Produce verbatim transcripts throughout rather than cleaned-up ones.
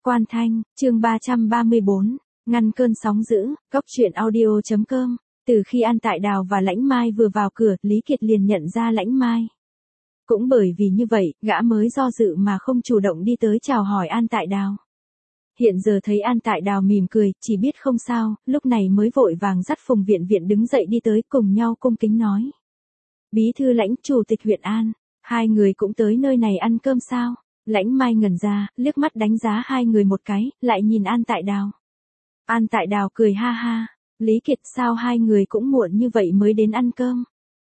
Quan Thanh, chương ba trăm ba mươi bốn, ngăn cơn sóng dữ, góc truyện audio chấm com. Từ khi An Tại Đào và Lãnh Mai vừa vào cửa, Lý Kiệt liền nhận ra Lãnh Mai. Cũng bởi vì như vậy, gã mới do dự mà không chủ động đi tới chào hỏi An Tại Đào. Hiện giờ thấy An Tại Đào mỉm cười, chỉ biết không sao, lúc này mới vội vàng dắt Phùng Viện Viện đứng dậy đi tới cùng nhau cung kính nói. Bí thư Lãnh, chủ tịch huyện An, hai người cũng tới nơi này ăn cơm sao? Lãnh Mai ngẩn ra, liếc mắt đánh giá hai người một cái, lại nhìn An Tại Đào. An Tại Đào cười ha ha, Lý Kiệt sao hai người cũng muộn như vậy mới đến ăn cơm?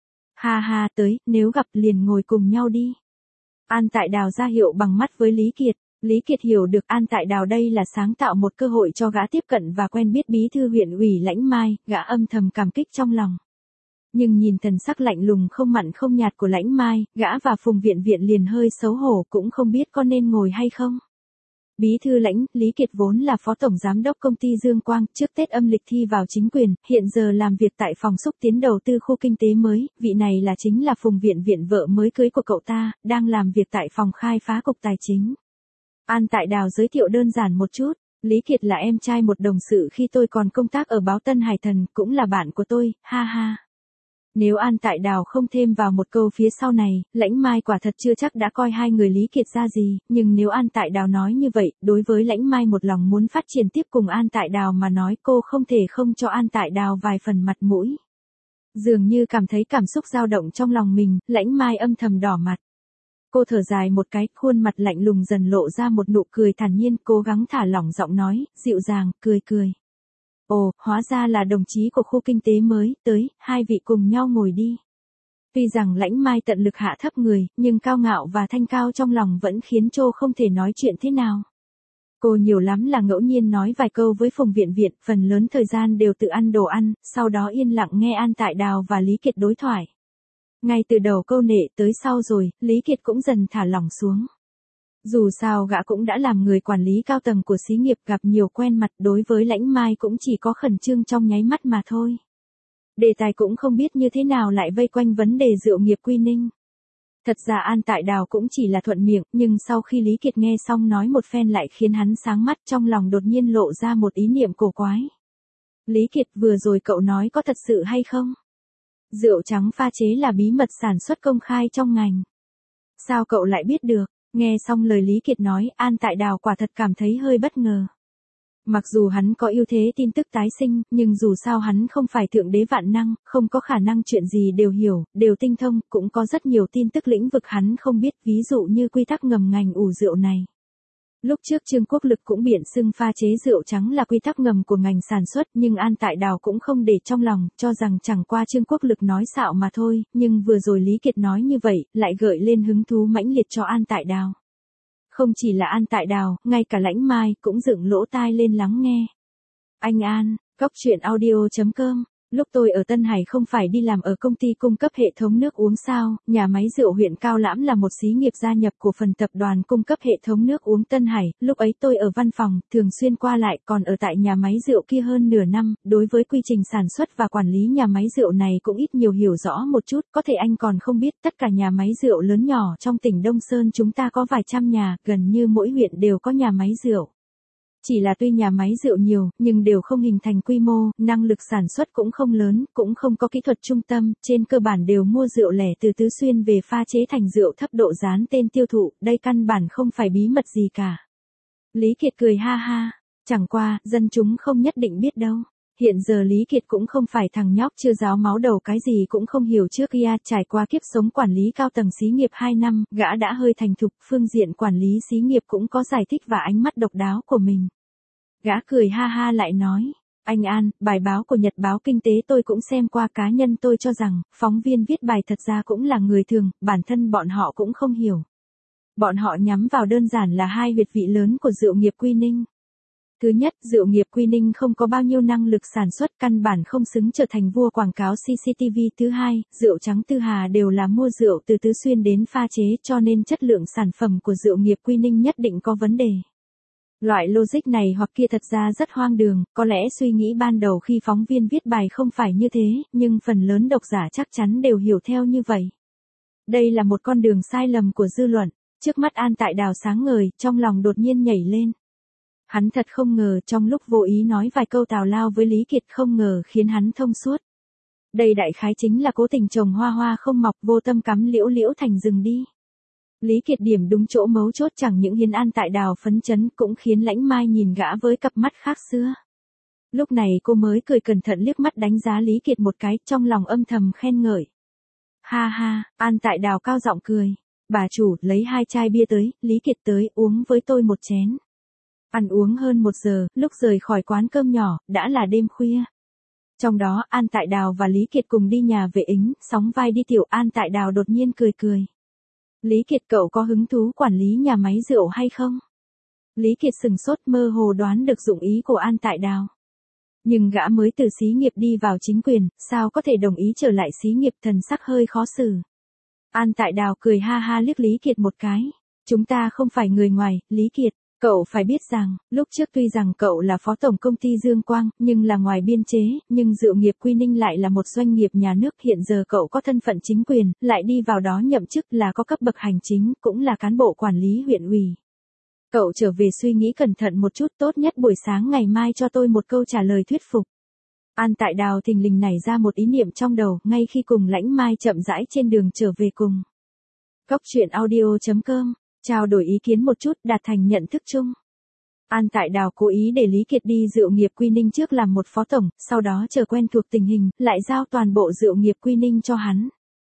Ha ha tới, nếu gặp liền ngồi cùng nhau đi. An Tại Đào ra hiệu bằng mắt với Lý Kiệt, Lý Kiệt hiểu được An Tại Đào đây là sáng tạo một cơ hội cho gã tiếp cận và quen biết bí thư huyện ủy Lãnh Mai, gã âm thầm cảm kích trong lòng. Nhưng nhìn thần sắc lạnh lùng không mặn không nhạt của Lãnh Mai, gã và Phùng Viện Viện liền hơi xấu hổ cũng không biết có nên ngồi hay không. Bí thư Lãnh, Lý Kiệt vốn là phó tổng giám đốc công ty Dương Quang, trước Tết âm lịch thi vào chính quyền, hiện giờ làm việc tại phòng xúc tiến đầu tư khu kinh tế mới, vị này là chính là Phùng Viện Viện vợ mới cưới của cậu ta, đang làm việc tại phòng khai phá cục tài chính. An Tại Đào giới thiệu đơn giản một chút. Lý Kiệt là em trai một đồng sự khi tôi còn công tác ở báo Tân Hải Thần, cũng là bạn của tôi, ha ha. Nếu An Tại Đào không thêm vào một câu phía sau này, Lãnh Mai quả thật chưa chắc đã coi hai người Lý Kiệt ra gì, nhưng nếu An Tại Đào nói như vậy, đối với Lãnh Mai một lòng muốn phát triển tiếp cùng An Tại Đào mà nói cô không thể không cho An Tại Đào vài phần mặt mũi. Dường như cảm thấy cảm xúc dao động trong lòng mình, Lãnh Mai âm thầm đỏ mặt. Cô thở dài một cái, khuôn mặt lạnh lùng dần lộ ra một nụ cười thản nhiên, cố gắng thả lỏng giọng nói, dịu dàng, cười cười. Ồ, hóa ra là đồng chí của khu kinh tế mới, tới, hai vị cùng nhau ngồi đi. Tuy rằng Lãnh Mai tận lực hạ thấp người, nhưng cao ngạo và thanh cao trong lòng vẫn khiến Trô không thể nói chuyện thế nào. Cô nhiều lắm là ngẫu nhiên nói vài câu với Phùng Viện Viện, phần lớn thời gian đều tự ăn đồ ăn, sau đó yên lặng nghe An Tại Đào và Lý Kiệt đối thoại. Ngay từ đầu câu nệ tới sau rồi, Lý Kiệt cũng dần thả lỏng xuống. Dù sao gã cũng đã làm người quản lý cao tầng của xí nghiệp, gặp nhiều quen mặt, đối với Lãnh Mai cũng chỉ có khẩn trương trong nháy mắt mà thôi. Đề tài cũng không biết như thế nào lại vây quanh vấn đề rượu nghiệp Quy Ninh. Thật ra An Tại Đào cũng chỉ là thuận miệng, nhưng sau khi Lý Kiệt nghe xong nói một phen lại khiến hắn sáng mắt, trong lòng đột nhiên lộ ra một ý niệm cổ quái. Lý Kiệt, vừa rồi cậu nói có thật sự hay không? Rượu trắng pha chế là bí mật sản xuất công khai trong ngành. Sao cậu lại biết được? Nghe xong lời Lý Kiệt nói, An Tại Đào quả thật cảm thấy hơi bất ngờ. Mặc dù hắn có ưu thế tin tức tái sinh, nhưng dù sao hắn không phải thượng đế vạn năng, không có khả năng chuyện gì đều hiểu, đều tinh thông, cũng có rất nhiều tin tức lĩnh vực hắn không biết, ví dụ như quy tắc ngầm ngành ủ rượu này. Lúc trước Trương Quốc Lực cũng biện xưng pha chế rượu trắng là quy tắc ngầm của ngành sản xuất, nhưng An Tại Đào cũng không để trong lòng, cho rằng chẳng qua Trương Quốc Lực nói xạo mà thôi, nhưng vừa rồi Lý Kiệt nói như vậy, lại gợi lên hứng thú mãnh liệt cho An Tại Đào. Không chỉ là An Tại Đào, ngay cả Lãnh Mai cũng dựng lỗ tai lên lắng nghe. Anh An, góc truyện audio chấm com. Lúc tôi ở Tân Hải không phải đi làm ở công ty cung cấp hệ thống nước uống sao, nhà máy rượu huyện Cao Lãm là một xí nghiệp gia nhập của phần tập đoàn cung cấp hệ thống nước uống Tân Hải, lúc ấy tôi ở văn phòng, thường xuyên qua lại, còn ở tại nhà máy rượu kia hơn nửa năm, đối với quy trình sản xuất và quản lý nhà máy rượu này cũng ít nhiều hiểu rõ một chút, có thể anh còn không biết, tất cả nhà máy rượu lớn nhỏ trong tỉnh Đông Sơn chúng ta có vài trăm nhà, gần như mỗi huyện đều có nhà máy rượu. Chỉ là tuy nhà máy rượu nhiều, nhưng đều không hình thành quy mô, năng lực sản xuất cũng không lớn, cũng không có kỹ thuật trung tâm, trên cơ bản đều mua rượu lẻ từ Tứ Xuyên về pha chế thành rượu thấp độ dán tên tiêu thụ, đây căn bản không phải bí mật gì cả. Lý Kiệt cười ha ha, chẳng qua, dân chúng không nhất định biết đâu. Hiện giờ Lý Kiệt cũng không phải thằng nhóc chưa ráo máu đầu cái gì cũng không hiểu trước kia, trải qua kiếp sống quản lý cao tầng xí nghiệp hai năm, gã đã hơi thành thục, phương diện quản lý xí nghiệp cũng có giải thích và ánh mắt độc đáo của mình. Gã cười ha ha lại nói, anh An, bài báo của Nhật báo Kinh tế tôi cũng xem qua, cá nhân tôi cho rằng, phóng viên viết bài thật ra cũng là người thường, bản thân bọn họ cũng không hiểu. Bọn họ nhắm vào đơn giản là hai huyệt vị lớn của rượu nghiệp Quy Ninh. Thứ nhất, rượu nghiệp Quy Ninh không có bao nhiêu năng lực sản xuất, căn bản không xứng trở thành vua quảng cáo xê xê tê vê. Thứ hai, rượu trắng Tư Hà đều là mua rượu từ Tứ Xuyên đến pha chế, cho nên chất lượng sản phẩm của rượu nghiệp Quy Ninh nhất định có vấn đề. Loại logic này hoặc kia thật ra rất hoang đường, có lẽ suy nghĩ ban đầu khi phóng viên viết bài không phải như thế, nhưng phần lớn độc giả chắc chắn đều hiểu theo như vậy. Đây là một con đường sai lầm của dư luận, trước mắt An Tại Đào sáng ngời, trong lòng đột nhiên nhảy lên. Hắn thật không ngờ trong lúc vô ý nói vài câu tào lao với Lý Kiệt không ngờ khiến hắn thông suốt. Đây đại khái chính là cố tình trồng hoa hoa không mọc vô tâm cắm liễu liễu thành rừng đi. Lý Kiệt điểm đúng chỗ mấu chốt, chẳng những Hiến An tại đào phấn chấn cũng khiến Lãnh Mai nhìn gã với cặp mắt khác xưa. Lúc này cô mới cười cẩn thận liếc mắt đánh giá Lý Kiệt một cái, trong lòng âm thầm khen ngợi. Ha ha, An tại đào cao giọng cười. Bà chủ, lấy hai chai bia tới, Lý Kiệt tới uống với tôi một chén. Ăn uống hơn một giờ, lúc rời khỏi quán cơm nhỏ, đã là đêm khuya. Trong đó, An tại đào và Lý Kiệt cùng đi nhà vệ ính, sóng vai đi tiểu. An tại đào đột nhiên cười cười. Lý Kiệt, cậu có hứng thú quản lý nhà máy rượu hay không? Lý Kiệt sừng sốt, mơ hồ đoán được dụng ý của An tại đào. Nhưng gã mới từ xí nghiệp đi vào chính quyền, sao có thể đồng ý trở lại xí nghiệp, thần sắc hơi khó xử. An tại đào cười ha ha liếc Lý Kiệt một cái. Chúng ta không phải người ngoài, Lý Kiệt. Cậu phải biết rằng, lúc trước tuy rằng cậu là phó tổng công ty Dương Quang, nhưng là ngoài biên chế, nhưng Rượu nghiệp Quy Ninh lại là một doanh nghiệp nhà nước. Hiện giờ cậu có thân phận chính quyền, lại đi vào đó nhậm chức là có cấp bậc hành chính, cũng là cán bộ quản lý huyện ủy. Cậu trở về suy nghĩ cẩn thận một chút, tốt nhất buổi sáng ngày mai cho tôi một câu trả lời thuyết phục. An tại đào thình lình nảy ra một ý niệm trong đầu, ngay khi cùng Lãnh Mai chậm rãi trên đường trở về cùng. Cốc truyện audio chấm com, trao đổi ý kiến một chút, đạt thành nhận thức chung. An tại đào cố ý để Lý Kiệt đi Rượu nghiệp Quy Ninh trước làm một phó tổng, sau đó chờ quen thuộc tình hình, lại giao toàn bộ Rượu nghiệp Quy Ninh cho hắn.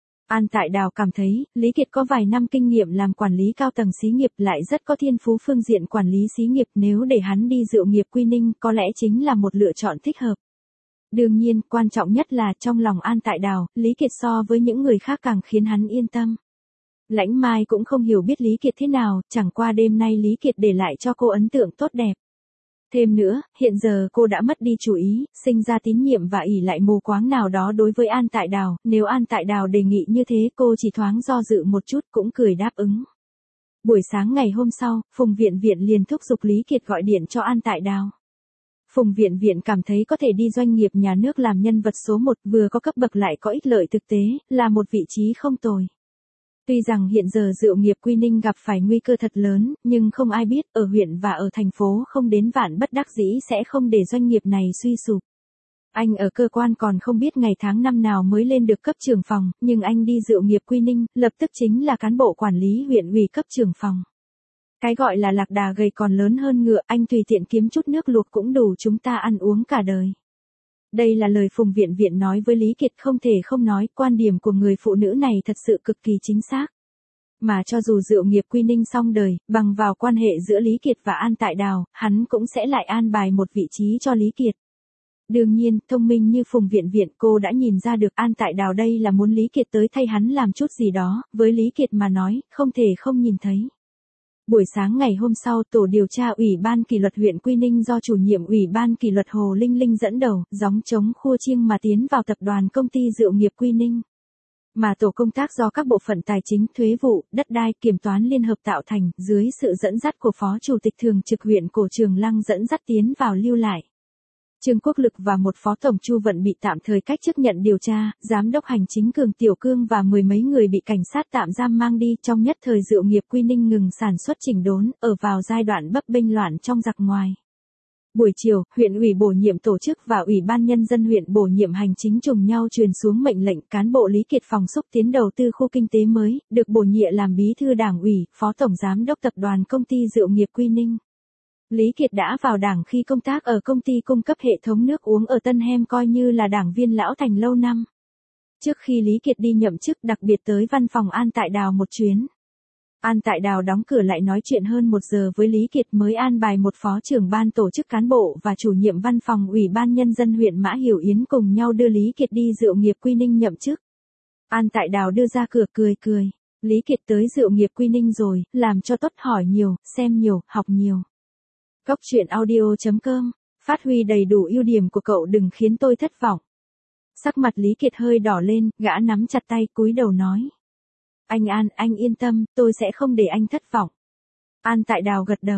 An tại đào cảm thấy, Lý Kiệt có vài năm kinh nghiệm làm quản lý cao tầng xí nghiệp, lại rất có thiên phú phương diện quản lý xí nghiệp, nếu để hắn đi Rượu nghiệp Quy Ninh có lẽ chính là một lựa chọn thích hợp. Đương nhiên, quan trọng nhất là trong lòng An tại đào, Lý Kiệt so với những người khác càng khiến hắn yên tâm. Lãnh Mai cũng không hiểu biết Lý Kiệt thế nào, chẳng qua đêm nay Lý Kiệt để lại cho cô ấn tượng tốt đẹp. Thêm nữa, hiện giờ cô đã mất đi chủ ý, sinh ra tín nhiệm và ỷ lại mù quáng nào đó đối với An tại đào, nếu An tại đào đề nghị như thế cô chỉ thoáng do dự một chút cũng cười đáp ứng. Buổi sáng ngày hôm sau, Phùng Viện Viện liền thúc giục Lý Kiệt gọi điện cho An tại đào. Phùng Viện Viện cảm thấy có thể đi doanh nghiệp nhà nước làm nhân vật số một, vừa có cấp bậc lại có ích lợi thực tế, là một vị trí không tồi. Tuy rằng hiện giờ Rượu nghiệp Quy Ninh gặp phải nguy cơ thật lớn, nhưng không ai biết, ở huyện và ở thành phố không đến vạn bất đắc dĩ sẽ không để doanh nghiệp này suy sụp. Anh ở cơ quan còn không biết ngày tháng năm nào mới lên được cấp trưởng phòng, nhưng anh đi Rượu nghiệp Quy Ninh, lập tức chính là cán bộ quản lý huyện ủy cấp trưởng phòng. Cái gọi là lạc đà gầy còn lớn hơn ngựa, anh tùy tiện kiếm chút nước luộc cũng đủ chúng ta ăn uống cả đời. Đây là lời Phùng Viện Viện nói với Lý Kiệt, không thể không nói, quan điểm của người phụ nữ này thật sự cực kỳ chính xác. Mà cho dù Rượu nghiệp Quy Ninh xong đời, bằng vào quan hệ giữa Lý Kiệt và An tại đào, hắn cũng sẽ lại an bài một vị trí cho Lý Kiệt. Đương nhiên, thông minh như Phùng Viện Viện, cô đã nhìn ra được An tại đào đây là muốn Lý Kiệt tới thay hắn làm chút gì đó, với Lý Kiệt mà nói, không thể không nhìn thấy. Buổi sáng ngày hôm sau, tổ điều tra Ủy ban kỷ luật huyện Quy Ninh do chủ nhiệm Ủy ban kỷ luật Hồ Linh Linh dẫn đầu, gióng trống khua chiêng mà tiến vào tập đoàn công ty Rượu nghiệp Quy Ninh. Mà tổ công tác do các bộ phận tài chính, thuế vụ, đất đai, kiểm toán liên hợp tạo thành, dưới sự dẫn dắt của Phó Chủ tịch Thường trực huyện Cổ Trường Lăng dẫn dắt tiến vào lưu lại. Trương Quốc Lực và một phó tổng Chu Vận bị tạm thời cách chức nhận điều tra, giám đốc hành chính Cường Tiểu Cương và mười mấy người bị cảnh sát tạm giam mang đi. Trong nhất thời Rượu nghiệp Quy Ninh ngừng sản xuất chỉnh đốn, ở vào giai đoạn bấp bênh loạn trong giặc ngoài. Buổi chiều, huyện ủy bổ nhiệm tổ chức và Ủy ban nhân dân huyện bổ nhiệm hành chính trùng nhau truyền xuống mệnh lệnh, cán bộ Lý Kiệt phòng xúc tiến đầu tư khu kinh tế mới, được bổ nhiệm làm bí thư đảng ủy, phó tổng giám đốc tập đoàn công ty Rượu nghiệp Quy Ninh. Lý Kiệt đã vào đảng khi công tác ở công ty cung cấp hệ thống nước uống ở Tân Hem, coi như là đảng viên lão thành lâu năm. Trước khi Lý Kiệt đi nhậm chức, đặc biệt tới văn phòng An tại đào một chuyến. An tại đào đóng cửa lại nói chuyện hơn một giờ với Lý Kiệt mới an bài một phó trưởng ban tổ chức cán bộ và chủ nhiệm văn phòng Ủy ban nhân dân huyện Mã Hiểu Yến cùng nhau đưa Lý Kiệt đi Rượu nghiệp Quy Ninh nhậm chức. An tại đào đưa ra cửa cười cười. Lý Kiệt tới Rượu nghiệp Quy Ninh rồi, làm cho tốt, hỏi nhiều, xem nhiều, học nhiều. Cốc truyện audio chấm com, phát huy đầy đủ ưu điểm của cậu, đừng khiến tôi thất vọng. Sắc mặt Lý Kiệt hơi đỏ lên, gã nắm chặt tay, cúi đầu nói. Anh An, anh yên tâm, tôi sẽ không để anh thất vọng. An tại đào gật đầu.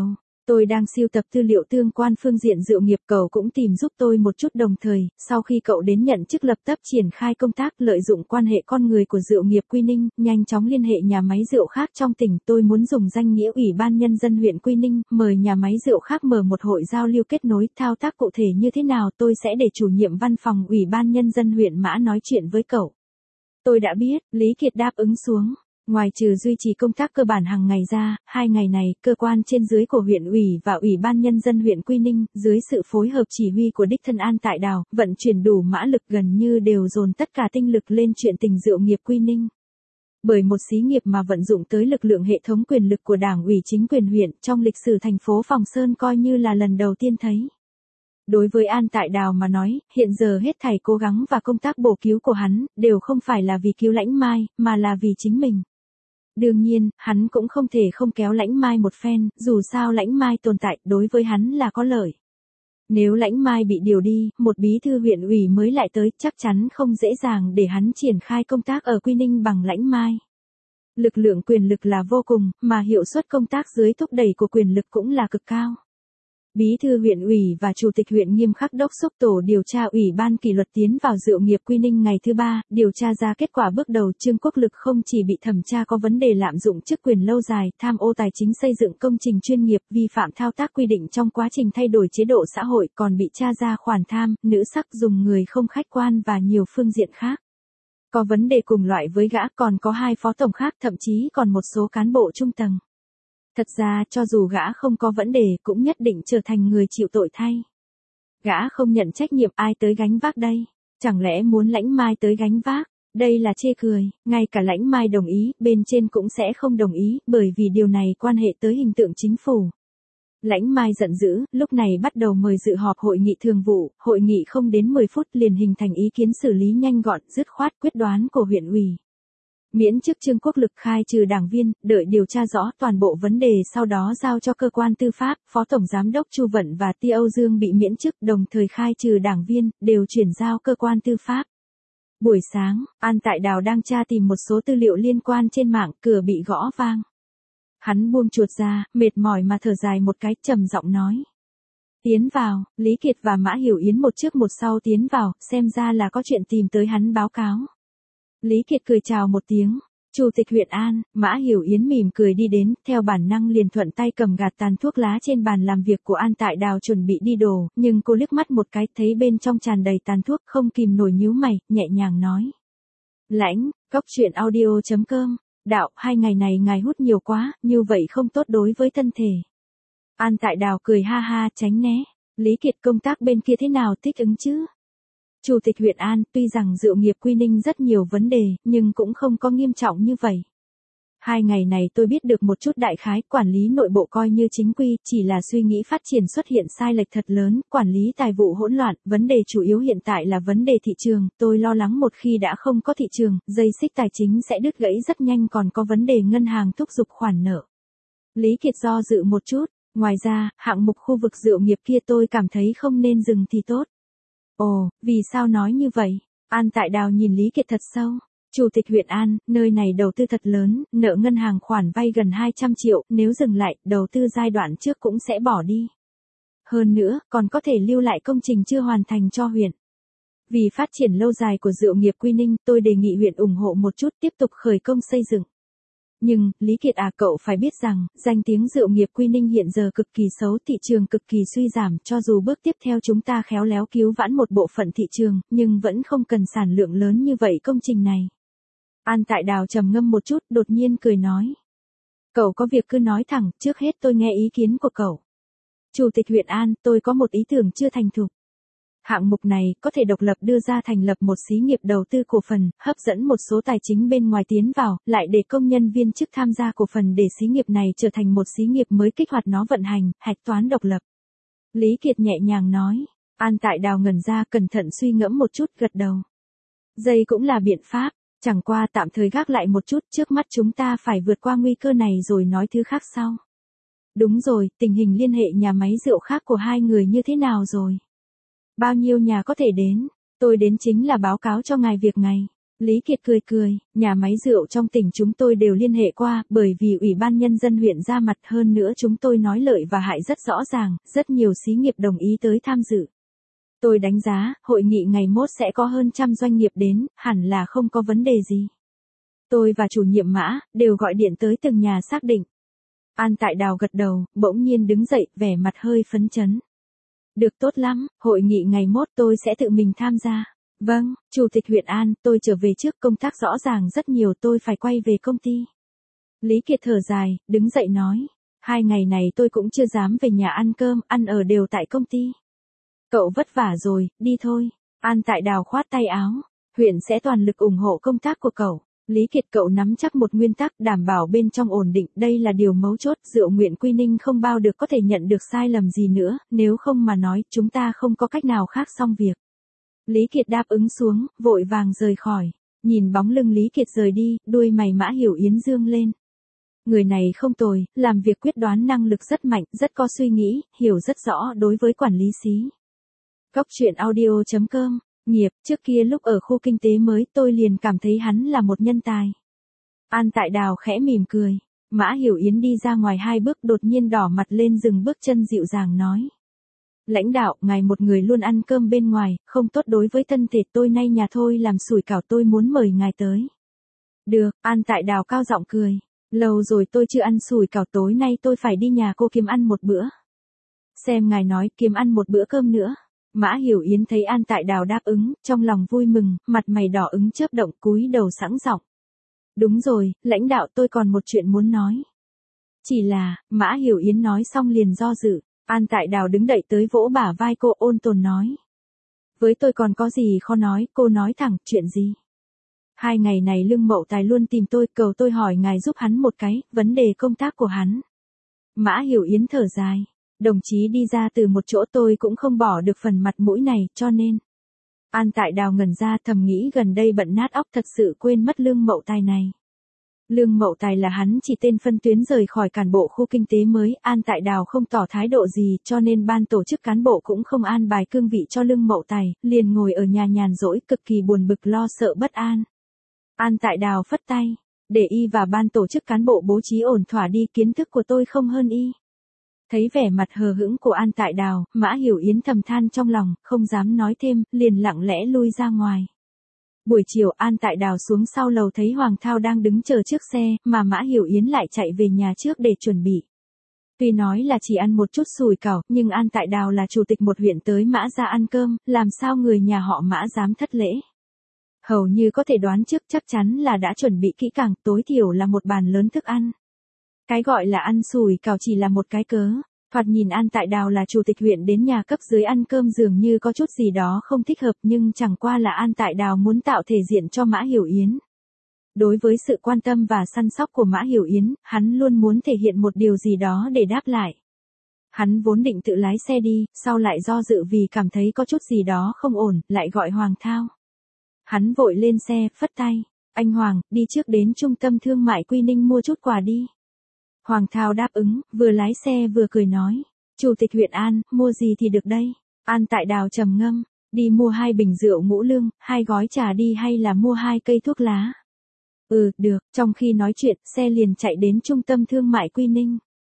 Tôi đang sưu tập tư liệu tương quan phương diện rượu nghiệp, cậu cũng tìm giúp tôi một chút. Đồng thời, sau khi cậu đến nhận chức lập tức triển khai công tác, lợi dụng quan hệ con người của rượu nghiệp Quy Ninh, nhanh chóng liên hệ nhà máy rượu khác trong tỉnh. Tôi muốn dùng danh nghĩa Ủy ban Nhân dân huyện Quy Ninh, mời nhà máy rượu khác mở một hội giao lưu kết nối. Thao tác cụ thể như thế nào tôi sẽ để chủ nhiệm văn phòng Ủy ban Nhân dân huyện Mã nói chuyện với cậu. Tôi đã biết, Lý Kiệt đáp ứng xuống. Ngoài trừ duy trì công tác cơ bản hàng ngày ra, hai ngày này, cơ quan trên dưới của huyện ủy và Ủy ban Nhân dân huyện Quy Ninh, dưới sự phối hợp chỉ huy của đích thân An Tại Đào, vận chuyển đủ mã lực gần như đều dồn tất cả tinh lực lên chuyện tình rượu nghiệp Quy Ninh. Bởi một xí nghiệp mà vận dụng tới lực lượng hệ thống quyền lực của Đảng ủy chính quyền huyện, trong lịch sử thành phố Phòng Sơn coi như là lần đầu tiên thấy. Đối với An Tại Đào mà nói, hiện giờ hết thảy cố gắng và công tác bổ cứu của hắn, đều không phải là vì cứu Lãnh Mai, mà là vì chính mình. Đương nhiên, hắn cũng không thể không kéo Lãnh Mai một phen, dù sao Lãnh Mai tồn tại, đối với hắn là có lợi. Nếu Lãnh Mai bị điều đi, một bí thư huyện ủy mới lại tới, chắc chắn không dễ dàng để hắn triển khai công tác ở Quy Ninh bằng Lãnh Mai. Lực lượng quyền lực là vô cùng, mà hiệu suất công tác dưới thúc đẩy của quyền lực cũng là cực cao. Bí thư huyện ủy và chủ tịch huyện nghiêm khắc đốc thúc tổ điều tra ủy ban kỷ luật tiến vào rượu nghiệp Quy Ninh ngày thứ ba, điều tra ra kết quả bước đầu Trương Quốc Lực không chỉ bị thẩm tra có vấn đề lạm dụng chức quyền lâu dài, tham ô tài chính xây dựng công trình chuyên nghiệp, vi phạm thao tác quy định trong quá trình thay đổi chế độ xã hội, còn bị tra ra khoản tham, nữ sắc dùng người không khách quan và nhiều phương diện khác. Có vấn đề cùng loại với gã, còn có hai phó tổng khác, thậm chí còn một số cán bộ trung tầng. Thật ra, cho dù gã không có vấn đề, cũng nhất định trở thành người chịu tội thay. Gã không nhận trách nhiệm, ai tới gánh vác đây? Chẳng lẽ muốn Lãnh Mai tới gánh vác? Đây là chê cười, ngay cả Lãnh Mai đồng ý, bên trên cũng sẽ không đồng ý, bởi vì điều này quan hệ tới hình tượng chính phủ. Lãnh Mai giận dữ, lúc này bắt đầu mời dự họp hội nghị thường vụ, hội nghị không đến mười phút liền hình thành ý kiến xử lý nhanh gọn, dứt khoát quyết đoán của huyện ủy. Miễn chức Trương Quốc Lực, khai trừ đảng viên, đợi điều tra rõ toàn bộ vấn đề, sau đó giao cho cơ quan tư pháp. Phó Tổng Giám đốc Chu Vận và Ti Âu Dương bị miễn chức, đồng thời khai trừ đảng viên, đều chuyển giao cơ quan tư pháp. Buổi sáng, An Tại Đào đang tra tìm một số tư liệu liên quan trên mạng, cửa bị gõ vang. Hắn buông chuột ra, mệt mỏi mà thở dài một cái, trầm giọng nói. Tiến vào. Lý Kiệt và Mã Hiểu Yến một trước một sau tiến vào, xem ra là có chuyện tìm tới hắn báo cáo. Lý Kiệt cười chào một tiếng. Chủ tịch huyện An. Mã Hiểu Yến mỉm cười đi đến, theo bản năng liền thuận tay cầm gạt tàn thuốc lá trên bàn làm việc của An Tại Đào chuẩn bị đi đổ, nhưng cô liếc mắt một cái, thấy bên trong tràn đầy tàn thuốc, không kìm nổi nhíu mày, nhẹ nhàng nói. Lãnh, cốc truyện audio chấm com. Đạo, hai ngày này ngài hút nhiều quá, như vậy không tốt đối với thân thể. An Tại Đào cười ha ha, tránh né. Lý Kiệt, công tác bên kia thế nào, thích ứng chứ? Chủ tịch huyện An, tuy rằng rượu nghiệp Quy Ninh rất nhiều vấn đề, nhưng cũng không có nghiêm trọng như vậy. Hai ngày này tôi biết được một chút đại khái, quản lý nội bộ coi như chính quy, chỉ là suy nghĩ phát triển xuất hiện sai lệch thật lớn, quản lý tài vụ hỗn loạn, vấn đề chủ yếu hiện tại là vấn đề thị trường, tôi lo lắng một khi đã không có thị trường, dây xích tài chính sẽ đứt gãy rất nhanh, còn có vấn đề ngân hàng thúc giục khoản nợ. Lý Kiệt do dự một chút, ngoài ra, hạng mục khu vực rượu nghiệp kia tôi cảm thấy không nên dừng thì tốt. Ồ, vì sao nói như vậy? An Tại Đào nhìn Lý Kiệt thật sâu. Chủ tịch huyện An, nơi này đầu tư thật lớn, nợ ngân hàng khoản vay gần hai trăm triệu, nếu dừng lại, đầu tư giai đoạn trước cũng sẽ bỏ đi. Hơn nữa, còn có thể lưu lại công trình chưa hoàn thành cho huyện. Vì phát triển lâu dài của rượu nghiệp Quy Ninh, tôi đề nghị huyện ủng hộ một chút, tiếp tục khởi công xây dựng. Nhưng, Lý Kiệt à, cậu phải biết rằng, danh tiếng rượu nghiệp Quy Ninh hiện giờ cực kỳ xấu, thị trường cực kỳ suy giảm, cho dù bước tiếp theo chúng ta khéo léo cứu vãn một bộ phận thị trường, nhưng vẫn không cần sản lượng lớn như vậy công trình này. An Tại Đào trầm ngâm một chút, đột nhiên cười nói. Cậu có việc cứ nói thẳng, trước hết tôi nghe ý kiến của cậu. Chủ tịch huyện An, tôi có một ý tưởng chưa thành thục. Hạng mục này có thể độc lập đưa ra thành lập một xí nghiệp đầu tư cổ phần, hấp dẫn một số tài chính bên ngoài tiến vào, lại để công nhân viên chức tham gia cổ phần để xí nghiệp này trở thành một xí nghiệp mới, kích hoạt nó vận hành, hạch toán độc lập. Lý Kiệt nhẹ nhàng nói. An Tại Đào ngẩn ra, cẩn thận suy ngẫm một chút, gật đầu. Dây cũng là biện pháp, chẳng qua tạm thời gác lại một chút, trước mắt chúng ta phải vượt qua nguy cơ này rồi nói thứ khác sau. Đúng rồi, tình hình liên hệ nhà máy rượu khác của hai người như thế nào rồi? Bao nhiêu nhà có thể đến? Tôi đến chính là báo cáo cho ngài việc ngày. Lý Kiệt cười cười, nhà máy rượu trong tỉnh chúng tôi đều liên hệ qua, bởi vì Ủy ban Nhân dân huyện ra mặt, hơn nữa chúng tôi nói lợi và hại rất rõ ràng, rất nhiều xí nghiệp đồng ý tới tham dự. Tôi đánh giá, hội nghị ngày mốt sẽ có hơn trăm doanh nghiệp đến, hẳn là không có vấn đề gì. Tôi và chủ nhiệm Mã, đều gọi điện tới từng nhà xác định. An Tại Đào gật đầu, bỗng nhiên đứng dậy, vẻ mặt hơi phấn chấn. Được, tốt lắm, hội nghị ngày mốt tôi sẽ tự mình tham gia. Vâng, Chủ tịch huyện An, tôi trở về trước, công tác rõ ràng rất nhiều, tôi phải quay về công ty. Lý Kiệt thở dài, đứng dậy nói. Hai ngày này tôi cũng chưa dám về nhà ăn cơm, ăn ở đều tại công ty. Cậu vất vả rồi, đi thôi. An Tại Đào khoát tay áo. Huyện sẽ toàn lực ủng hộ công tác của cậu. Lý Kiệt, cậu nắm chắc một nguyên tắc, đảm bảo bên trong ổn định, đây là điều mấu chốt, rượu Nguyện Quy Ninh không bao được có thể nhận được sai lầm gì nữa, nếu không mà nói, chúng ta không có cách nào khác xong việc. Lý Kiệt đáp ứng xuống, vội vàng rời khỏi. Nhìn bóng lưng Lý Kiệt rời đi, đuôi mày Mã Hiểu Yến dương lên. Người này không tồi, làm việc quyết đoán, năng lực rất mạnh, rất có suy nghĩ, hiểu rất rõ đối với quản lý xí. Cóc truyện audio chấm com. Nghiệp, trước kia lúc ở khu kinh tế mới tôi liền cảm thấy hắn là một nhân tài. An Tại Đào khẽ mỉm cười. Mã Hiểu Yến đi ra ngoài hai bước, đột nhiên đỏ mặt lên, dừng bước chân, dịu dàng nói. Lãnh đạo, ngài một người luôn ăn cơm bên ngoài, không tốt đối với thân thể tôi, nay nhà thôi làm sủi cảo, tôi muốn mời ngài tới. Được, An Tại Đào cao giọng cười. Lâu rồi tôi chưa ăn sủi cảo, tối nay tôi phải đi nhà cô kiếm ăn một bữa. Xem ngài nói, kiếm ăn một bữa cơm nữa. Mã Hiểu Yến thấy An Tại Đào đáp ứng, trong lòng vui mừng, mặt mày đỏ ứng chớp động, cúi đầu sẵn giọng. Đúng rồi, lãnh đạo, tôi còn một chuyện muốn nói. Chỉ là, Mã Hiểu Yến nói xong liền do dự. An Tại Đào đứng đậy tới vỗ bả vai cô, ôn tồn nói. Với tôi còn có gì khó nói, cô nói thẳng, chuyện gì? Hai ngày này Lương Mậu Tài luôn tìm tôi, cầu tôi hỏi ngài giúp hắn một cái, vấn đề công tác của hắn. Mã Hiểu Yến thở dài. Đồng chí đi ra từ một chỗ, tôi cũng không bỏ được phần mặt mũi này, cho nên. An Tại Đào ngẩn ra, thầm nghĩ gần đây bận nát óc, thật sự quên mất Lương Mậu Tài này. Lương Mậu Tài là hắn chỉ tên phân tuyến rời khỏi cán bộ khu kinh tế mới, An Tại Đào không tỏ thái độ gì, cho nên ban tổ chức cán bộ cũng không an bài cương vị cho Lương Mậu Tài, liền ngồi ở nhà nhàn rỗi, cực kỳ buồn bực, lo sợ bất an. An Tại Đào phất tay, để y và ban tổ chức cán bộ bố trí ổn thỏa đi, kiến thức của tôi không hơn y. Thấy vẻ mặt hờ hững của An Tại Đào, Mã Hiểu Yến thầm than trong lòng, không dám nói thêm, liền lặng lẽ lui ra ngoài. Buổi chiều An Tại Đào xuống sau lầu thấy Hoàng Thao đang đứng chờ trước xe, mà Mã Hiểu Yến lại chạy về nhà trước để chuẩn bị. Tuy nói là chỉ ăn một chút sủi cảo, nhưng An Tại Đào là chủ tịch một huyện tới Mã ra ăn cơm, làm sao người nhà họ Mã dám thất lễ. Hầu như có thể đoán trước, chắc chắn là đã chuẩn bị kỹ càng, tối thiểu là một bàn lớn thức ăn. Cái gọi là ăn sủi cảo chỉ là một cái cớ. Thoạt nhìn An Tại Đào là chủ tịch huyện đến nhà cấp dưới ăn cơm dường như có chút gì đó không thích hợp, nhưng chẳng qua là An Tại Đào muốn tạo thể diện cho Mã Hiểu Yến. Đối với sự quan tâm và săn sóc của Mã Hiểu Yến, hắn luôn muốn thể hiện một điều gì đó để đáp lại. Hắn vốn định tự lái xe đi, sau lại do dự vì cảm thấy có chút gì đó không ổn, lại gọi Hoàng Thao. Hắn vội lên xe, phất tay. Anh Hoàng, đi trước đến trung tâm thương mại Quy Ninh mua chút quà đi. Hoàng Thao đáp ứng, vừa lái xe vừa cười nói. Chủ tịch huyện An, mua gì thì được đây? An Tại Đào trầm ngâm, đi mua hai bình rượu Ngũ Lương, hai gói trà đi hay là mua hai cây thuốc lá? Ừ, được, trong khi nói chuyện, xe liền chạy đến trung tâm thương mại Quy Ninh.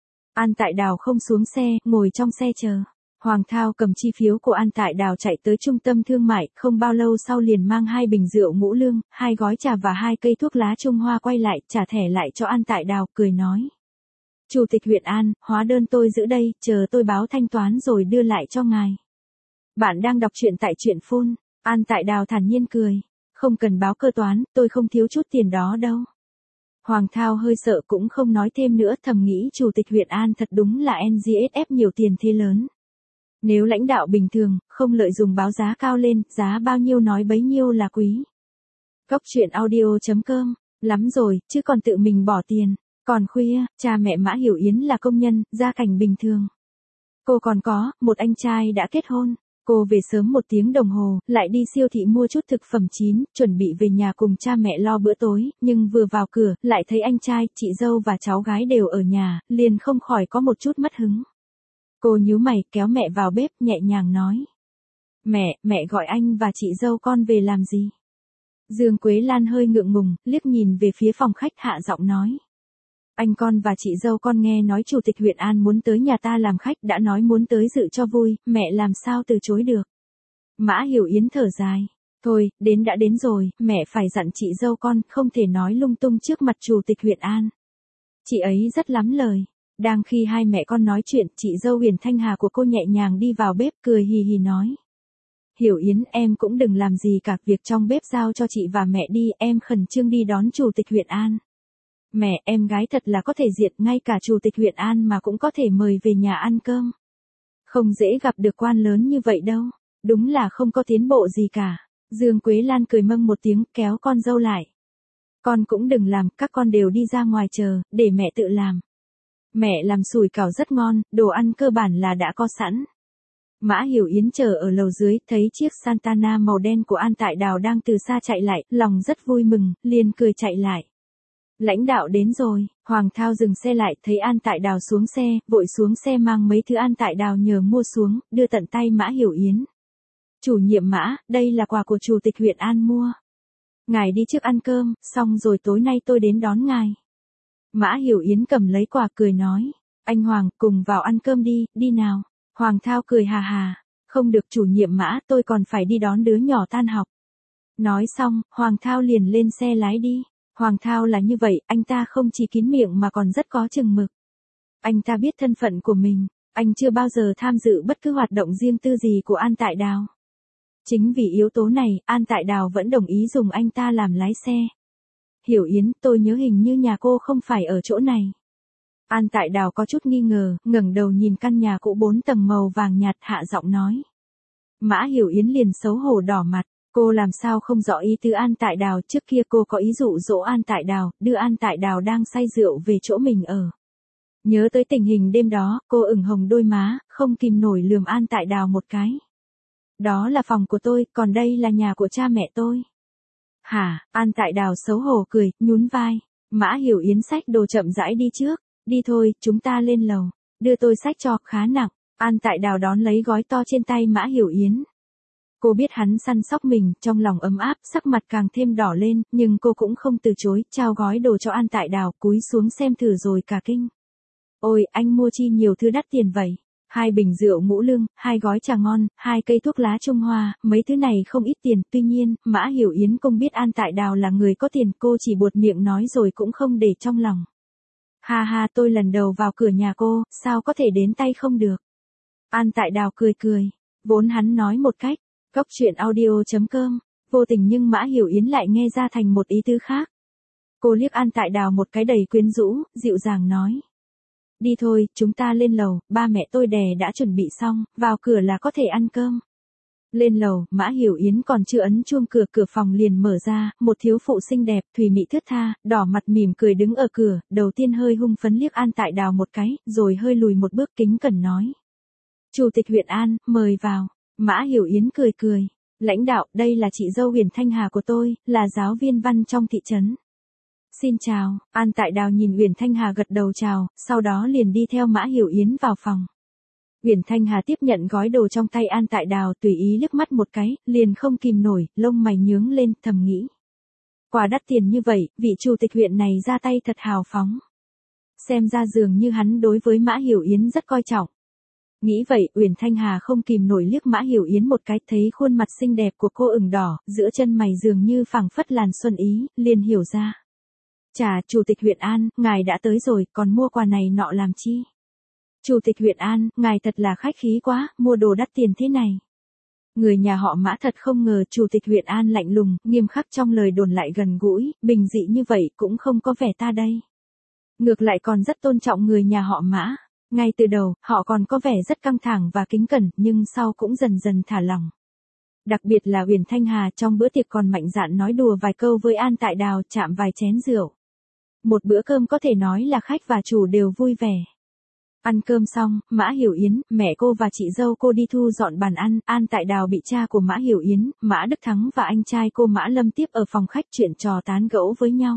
An Tại Đào không xuống xe, ngồi trong xe chờ. Hoàng Thao cầm chi phiếu của An Tại Đào chạy tới trung tâm thương mại, không bao lâu sau liền mang hai bình rượu Ngũ Lương, hai gói trà và hai cây thuốc lá Trung Hoa quay lại, trả thẻ lại cho An Tại Đào, cười nói. Chủ tịch huyện An, hóa đơn tôi giữ đây, chờ tôi báo thanh toán rồi đưa lại cho ngài. Bạn đang đọc truyện tại truyện phone. An Tại Đào thản nhiên cười. Không cần báo cơ toán, tôi không thiếu chút tiền đó đâu. Hoàng Thao hơi sợ cũng không nói thêm nữa, thầm nghĩ chủ tịch huyện An thật đúng là en giê ét ép nhiều tiền thế lớn. Nếu lãnh đạo bình thường, không lợi dụng báo giá cao lên, giá bao nhiêu nói bấy nhiêu là quý. Cóc truyện audio chấm com, lắm rồi, chứ còn tự mình bỏ tiền. Còn khuya, cha mẹ Mã Hiểu Yến là công nhân, gia cảnh bình thường. Cô còn có, một anh trai đã kết hôn. Cô về sớm một tiếng đồng hồ, lại đi siêu thị mua chút thực phẩm chín, chuẩn bị về nhà cùng cha mẹ lo bữa tối, nhưng vừa vào cửa, lại thấy anh trai, chị dâu và cháu gái đều ở nhà, liền không khỏi có một chút mất hứng. Cô nhíu mày, kéo mẹ vào bếp, nhẹ nhàng nói. Mẹ, mẹ gọi anh và chị dâu con về làm gì? Dương Quế Lan hơi ngượng ngùng, liếc nhìn về phía phòng khách hạ giọng nói. Anh con và chị dâu con nghe nói chủ tịch huyện An muốn tới nhà ta làm khách, đã nói muốn tới dự cho vui, mẹ làm sao từ chối được. Mã Hiểu Yến thở dài. Thôi, đến đã đến rồi, mẹ phải dặn chị dâu con, không thể nói lung tung trước mặt chủ tịch huyện An. Chị ấy rất lắm lời. Đang khi hai mẹ con nói chuyện, chị dâu Huyền Thanh Hà của cô nhẹ nhàng đi vào bếp cười hì hì nói. Hiểu Yến, em cũng đừng làm gì cả, việc trong bếp giao cho chị và mẹ đi, em khẩn trương đi đón chủ tịch huyện An. Mẹ, em gái thật là có thể diện, ngay cả chủ tịch huyện An mà cũng có thể mời về nhà ăn cơm. Không dễ gặp được quan lớn như vậy đâu, đúng là không có tiến bộ gì cả. Dương Quế Lan cười mâng một tiếng, kéo con dâu lại. Con cũng đừng làm, các con đều đi ra ngoài chờ, để mẹ tự làm. Mẹ làm sủi cảo rất ngon, đồ ăn cơ bản là đã có sẵn. Mã Hiểu Yến chờ ở lầu dưới, thấy chiếc Santana màu đen của An Tại Đào đang từ xa chạy lại, lòng rất vui mừng, liền cười chạy lại. Lãnh đạo đến rồi, Hoàng Thao dừng xe lại, thấy An Tại Đào xuống xe, vội xuống xe mang mấy thứ An Tại Đào nhờ mua xuống, đưa tận tay Mã Hiểu Yến. Chủ nhiệm Mã, đây là quà của chủ tịch huyện An mua. Ngài đi trước ăn cơm, xong rồi tối nay tôi đến đón ngài. Mã Hiểu Yến cầm lấy quà cười nói, anh Hoàng, cùng vào ăn cơm đi, đi nào. Hoàng Thao cười hà hà, không được chủ nhiệm Mã, tôi còn phải đi đón đứa nhỏ tan học. Nói xong, Hoàng Thao liền lên xe lái đi. Hoàng Thao là như vậy, anh ta không chỉ kín miệng mà còn rất có chừng mực. Anh ta biết thân phận của mình, anh chưa bao giờ tham dự bất cứ hoạt động riêng tư gì của An Tại Đào. Chính vì yếu tố này, An Tại Đào vẫn đồng ý dùng anh ta làm lái xe. Hiểu Yến, tôi nhớ hình như nhà cô không phải ở chỗ này. An Tại Đào có chút nghi ngờ, ngẩng đầu nhìn căn nhà cũ bốn tầng màu vàng nhạt, hạ giọng nói. Mã Hiểu Yến liền xấu hổ đỏ mặt, cô làm sao không rõ ý tứ An Tại Đào, trước kia cô có ý dụ dỗ An Tại Đào, đưa An Tại Đào đang say rượu về chỗ mình ở. Nhớ tới tình hình đêm đó, cô ửng hồng đôi má, không kìm nổi lườm An Tại Đào một cái. Đó là phòng của tôi, còn đây là nhà của cha mẹ tôi. Hả, An Tại Đào xấu hổ cười, nhún vai. Mã Hiểu Yến xách đồ chậm rãi đi trước. Đi thôi, chúng ta lên lầu. Đưa tôi xách cho, khá nặng. An Tại Đào đón lấy gói to trên tay Mã Hiểu Yến. Cô biết hắn săn sóc mình, trong lòng ấm áp, sắc mặt càng thêm đỏ lên, nhưng cô cũng không từ chối, trao gói đồ cho An Tại Đào, cúi xuống xem thử rồi cả kinh. Ôi, anh mua chi nhiều thứ đắt tiền vậy? Hai bình rượu ngũ lương, hai gói trà ngon, hai cây thuốc lá Trung Hoa, mấy thứ này không ít tiền, tuy nhiên, Mã Hiểu Yến không biết An Tại Đào là người có tiền, cô chỉ buột miệng nói rồi cũng không để trong lòng. Ha ha, tôi lần đầu vào cửa nhà cô, sao có thể đến tay không được? An Tại Đào cười cười, vốn hắn nói một cách, cốc truyện audio chấm com, vô tình nhưng Mã Hiểu Yến lại nghe ra thành một ý tứ khác. Cô liếc An Tại Đào một cái đầy quyến rũ, dịu dàng nói. Đi thôi, chúng ta lên lầu, ba mẹ tôi đè đã chuẩn bị xong, vào cửa là có thể ăn cơm. Lên lầu, Mã Hiểu Yến còn chưa ấn chuông cửa, cửa phòng liền mở ra, một thiếu phụ xinh đẹp, thùy mị thướt tha, đỏ mặt mỉm cười đứng ở cửa, đầu tiên hơi hung phấn liếc An Tại Đào một cái, rồi hơi lùi một bước kính cẩn nói. Chủ tịch huyện An, mời vào. Mã Hiểu Yến cười cười. Lãnh đạo, đây là chị dâu Huyền Thanh Hà của tôi, là giáo viên văn trong thị trấn. Xin chào, An Tại Đào nhìn Huyền Thanh Hà gật đầu chào, sau đó liền đi theo Mã Hiểu Yến vào phòng. Huyền Thanh Hà tiếp nhận gói đồ trong tay An Tại Đào, tùy ý liếc mắt một cái, liền không kìm nổi, lông mày nhướng lên, thầm nghĩ. Quà đắt tiền như vậy, vị chủ tịch huyện này ra tay thật hào phóng. Xem ra dường như hắn đối với Mã Hiểu Yến rất coi trọng. Nghĩ vậy, Uyển Thanh Hà không kìm nổi liếc Mã Hiểu Yến một cái, thấy khuôn mặt xinh đẹp của cô ửng đỏ, giữa chân mày dường như phảng phất làn xuân ý, liền hiểu ra. Chà, chủ tịch huyện An, ngài đã tới rồi, còn mua quà này nọ làm chi? Chủ tịch huyện An, ngài thật là khách khí quá, mua đồ đắt tiền thế này. Người nhà họ Mã thật không ngờ chủ tịch huyện An lạnh lùng, nghiêm khắc trong lời đồn lại gần gũi, bình dị như vậy cũng không có vẻ ta đây. Ngược lại còn rất tôn trọng người nhà họ Mã. Ngay từ đầu, họ còn có vẻ rất căng thẳng và kính cẩn, nhưng sau cũng dần dần thả lỏng. Đặc biệt là Uyển Thanh Hà trong bữa tiệc còn mạnh dạn nói đùa vài câu với An Tại Đào, chạm vài chén rượu. Một bữa cơm có thể nói là khách và chủ đều vui vẻ. Ăn cơm xong, Mã Hiểu Yến, mẹ cô và chị dâu cô đi thu dọn bàn ăn, An Tại Đào bị cha của Mã Hiểu Yến, Mã Đức Thắng và anh trai cô Mã Lâm tiếp ở phòng khách chuyện trò tán gẫu với nhau.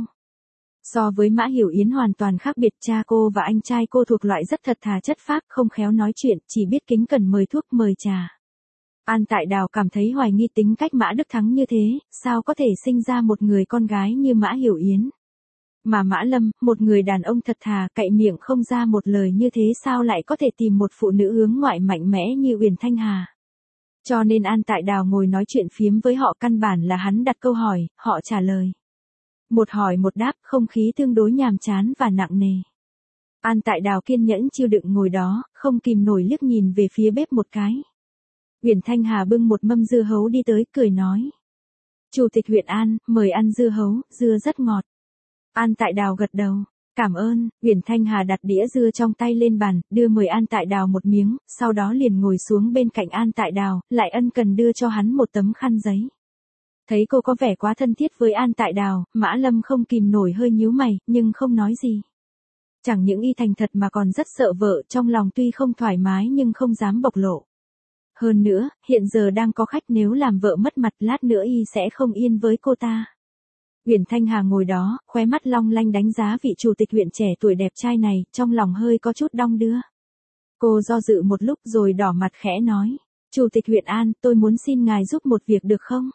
So với Mã Hiểu Yến hoàn toàn khác biệt, cha cô và anh trai cô thuộc loại rất thật thà chất phác, không khéo nói chuyện, chỉ biết kính cẩn mời thuốc mời trà. An Tại Đào cảm thấy hoài nghi tính cách Mã Đức Thắng như thế, sao có thể sinh ra một người con gái như Mã Hiểu Yến. Mà Mã Lâm, một người đàn ông thật thà, cậy miệng không ra một lời như thế sao lại có thể tìm một phụ nữ hướng ngoại mạnh mẽ như Uyển Thanh Hà. Cho nên An Tại Đào ngồi nói chuyện phiếm với họ, căn bản là hắn đặt câu hỏi, họ trả lời. Một hỏi một đáp, không khí tương đối nhàm chán và nặng nề. An Tại Đào kiên nhẫn chịu đựng ngồi đó, không kìm nổi liếc nhìn về phía bếp một cái. Uyển Thanh Hà bưng một mâm dưa hấu đi tới, cười nói. Chủ tịch huyện An, mời ăn dưa hấu, dưa rất ngọt. An Tại Đào gật đầu, cảm ơn. Uyển Thanh Hà đặt đĩa dưa trong tay lên bàn, đưa mời An Tại Đào một miếng, sau đó liền ngồi xuống bên cạnh An Tại Đào, lại ân cần đưa cho hắn một tấm khăn giấy. Thấy cô có vẻ quá thân thiết với An Tại Đào, Mã Lâm không kìm nổi hơi nhíu mày, nhưng không nói gì. Chẳng những y thành thật mà còn rất sợ vợ, trong lòng tuy không thoải mái nhưng không dám bộc lộ. Hơn nữa, hiện giờ đang có khách, nếu làm vợ mất mặt lát nữa y sẽ không yên với cô ta. Uyển Thanh Hà ngồi đó, khóe mắt long lanh đánh giá vị chủ tịch huyện trẻ tuổi đẹp trai này, trong lòng hơi có chút đong đưa. Cô do dự một lúc rồi đỏ mặt khẽ nói. Chủ tịch huyện An, tôi muốn xin ngài giúp một việc được không?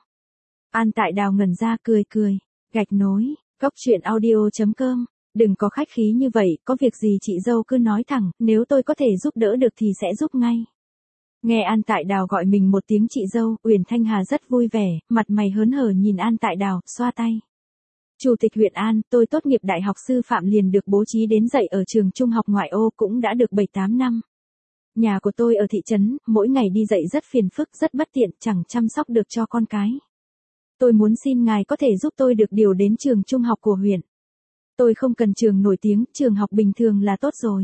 An Tại Đào ngẩn ra cười cười. Gạch nối, góc truyện audio chấm com. Đừng có khách khí như vậy, có việc gì chị dâu cứ nói thẳng, nếu tôi có thể giúp đỡ được thì sẽ giúp ngay. Nghe An Tại Đào gọi mình một tiếng chị dâu, Uyển Thanh Hà rất vui vẻ, mặt mày hớn hở nhìn An Tại Đào, xoa tay. Chủ tịch huyện An, tôi tốt nghiệp đại học sư phạm liền được bố trí đến dạy ở trường trung học ngoại ô cũng đã được bảy tám năm. Nhà của tôi ở thị trấn, mỗi ngày đi dạy rất phiền phức, rất bất tiện, chẳng chăm sóc được cho con cái. Tôi muốn xin ngài có thể giúp tôi được điều đến trường trung học của huyện. Tôi không cần trường nổi tiếng, trường học bình thường là tốt rồi.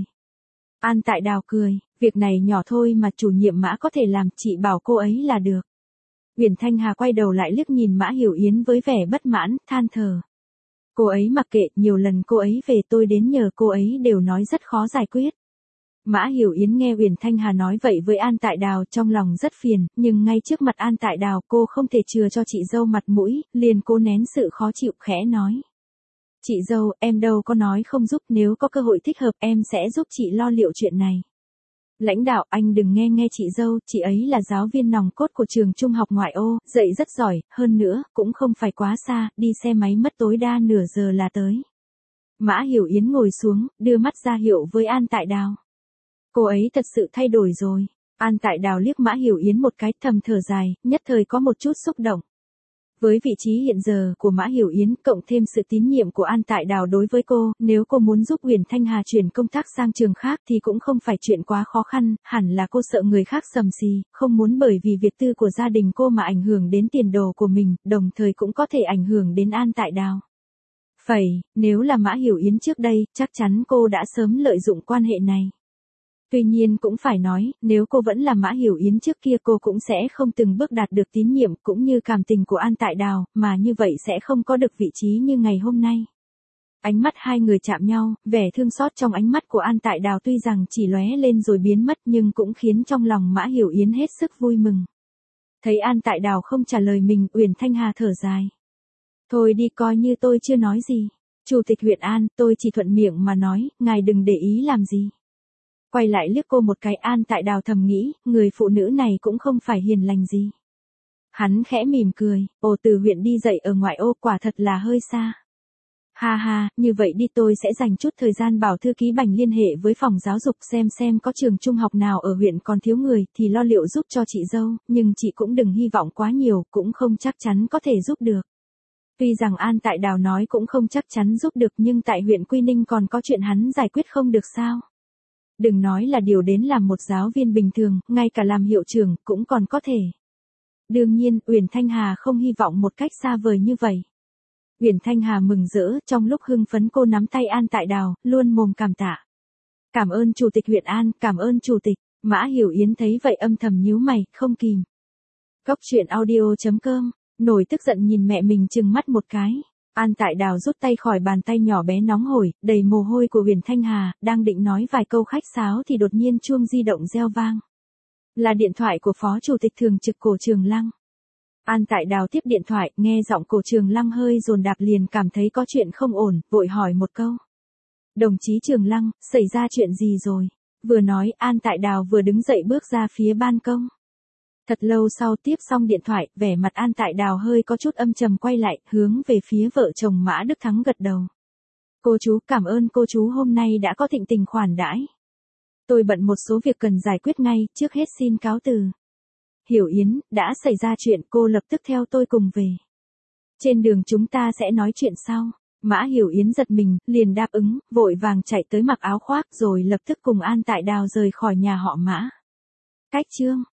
An Tại Đào cười, việc này nhỏ thôi mà chủ nhiệm Mã có thể làm, chị bảo cô ấy là được. Uyển Thanh Hà quay đầu lại liếc nhìn Mã Hiểu Yến với vẻ bất mãn, than thở. Cô ấy mặc kệ, nhiều lần cô ấy về tôi đến nhờ cô ấy đều nói rất khó giải quyết. Mã Hiểu Yến nghe Uyển Thanh Hà nói vậy với An Tại Đào trong lòng rất phiền, nhưng ngay trước mặt An Tại Đào cô không thể chừa cho chị dâu mặt mũi, liền cố nén sự khó chịu khẽ nói. Chị dâu, em đâu có nói không giúp, nếu có cơ hội thích hợp em sẽ giúp chị lo liệu chuyện này. Lãnh đạo, anh đừng nghe nghe chị dâu, chị ấy là giáo viên nòng cốt của trường trung học ngoại ô, dạy rất giỏi, hơn nữa, cũng không phải quá xa, đi xe máy mất tối đa nửa giờ là tới. Mã Hiểu Yến ngồi xuống, đưa mắt ra hiệu với An Tại Đào. Cô ấy thật sự thay đổi rồi. An Tại Đào liếc Mã Hiểu Yến một cái, thầm thở dài, nhất thời có một chút xúc động. Với vị trí hiện giờ của Mã Hiểu Yến, cộng thêm sự tín nhiệm của An Tại Đào đối với cô, nếu cô muốn giúp Uyển Thanh Hà chuyển công tác sang trường khác thì cũng không phải chuyện quá khó khăn, hẳn là cô sợ người khác sầm xì, không muốn bởi vì việc tư của gia đình cô mà ảnh hưởng đến tiền đồ của mình, đồng thời cũng có thể ảnh hưởng đến An Tại Đào. Phẩy, nếu là Mã Hiểu Yến trước đây, chắc chắn cô đã sớm lợi dụng quan hệ này. Tuy nhiên cũng phải nói, nếu cô vẫn là Mã Hiểu Yến trước kia cô cũng sẽ không từng bước đạt được tín nhiệm cũng như cảm tình của An Tại Đào, mà như vậy sẽ không có được vị trí như ngày hôm nay. Ánh mắt hai người chạm nhau, vẻ thương xót trong ánh mắt của An Tại Đào tuy rằng chỉ lóe lên rồi biến mất nhưng cũng khiến trong lòng Mã Hiểu Yến hết sức vui mừng. Thấy An Tại Đào không trả lời mình, Uyển Thanh Hà thở dài. Thôi đi, coi như tôi chưa nói gì. Chủ tịch huyện An, tôi chỉ thuận miệng mà nói, ngài đừng để ý làm gì. Quay lại liếc cô một cái, An Tại Đào thầm nghĩ, người phụ nữ này cũng không phải hiền lành gì. Hắn khẽ mỉm cười, ồ, từ huyện đi dạy ở ngoại ô quả thật là hơi xa. Ha ha, như vậy đi, tôi sẽ dành chút thời gian bảo thư ký Bành liên hệ với phòng giáo dục xem xem có trường trung học nào ở huyện còn thiếu người thì lo liệu giúp cho chị dâu, nhưng chị cũng đừng hy vọng quá nhiều, cũng không chắc chắn có thể giúp được. Tuy rằng An Tại Đào nói cũng không chắc chắn giúp được nhưng tại huyện Quy Ninh còn có chuyện hắn giải quyết không được sao. Đừng nói là điều đến làm một giáo viên bình thường, ngay cả làm hiệu trưởng cũng còn có thể. Đương nhiên, Uyển Thanh Hà không hy vọng một cách xa vời như vậy. Uyển Thanh Hà mừng rỡ, trong lúc hưng phấn cô nắm tay An Tại Đào, luôn mồm cảm tạ. Cảm ơn Chủ tịch huyện An, cảm ơn Chủ tịch. Mã Hiểu Yến thấy vậy âm thầm nhíu mày, không kìm. Góc truyện audio chấm com, nổi tức giận nhìn mẹ mình trừng mắt một cái. An Tại Đào rút tay khỏi bàn tay nhỏ bé nóng hổi, đầy mồ hôi của Uyển Thanh Hà, đang định nói vài câu khách sáo thì đột nhiên chuông di động reo vang. Là điện thoại của Phó Chủ tịch Thường trực Cổ Trường Lăng. An Tại Đào tiếp điện thoại, nghe giọng Cổ Trường Lăng hơi dồn đạp liền cảm thấy có chuyện không ổn, vội hỏi một câu. Đồng chí Trường Lăng, xảy ra chuyện gì rồi? Vừa nói, An Tại Đào vừa đứng dậy bước ra phía ban công. Thật lâu sau tiếp xong điện thoại, vẻ mặt An Tại Đào hơi có chút âm trầm quay lại, hướng về phía vợ chồng Mã Đức Thắng gật đầu. Cô chú, cảm ơn cô chú hôm nay đã có thịnh tình khoản đãi. Tôi bận một số việc cần giải quyết ngay, trước hết xin cáo từ. Hiểu Yến, đã xảy ra chuyện cô lập tức theo tôi cùng về. Trên đường chúng ta sẽ nói chuyện sau. Mã Hiểu Yến giật mình, liền đáp ứng, vội vàng chạy tới mặc áo khoác rồi lập tức cùng An Tại Đào rời khỏi nhà họ Mã. Cách chương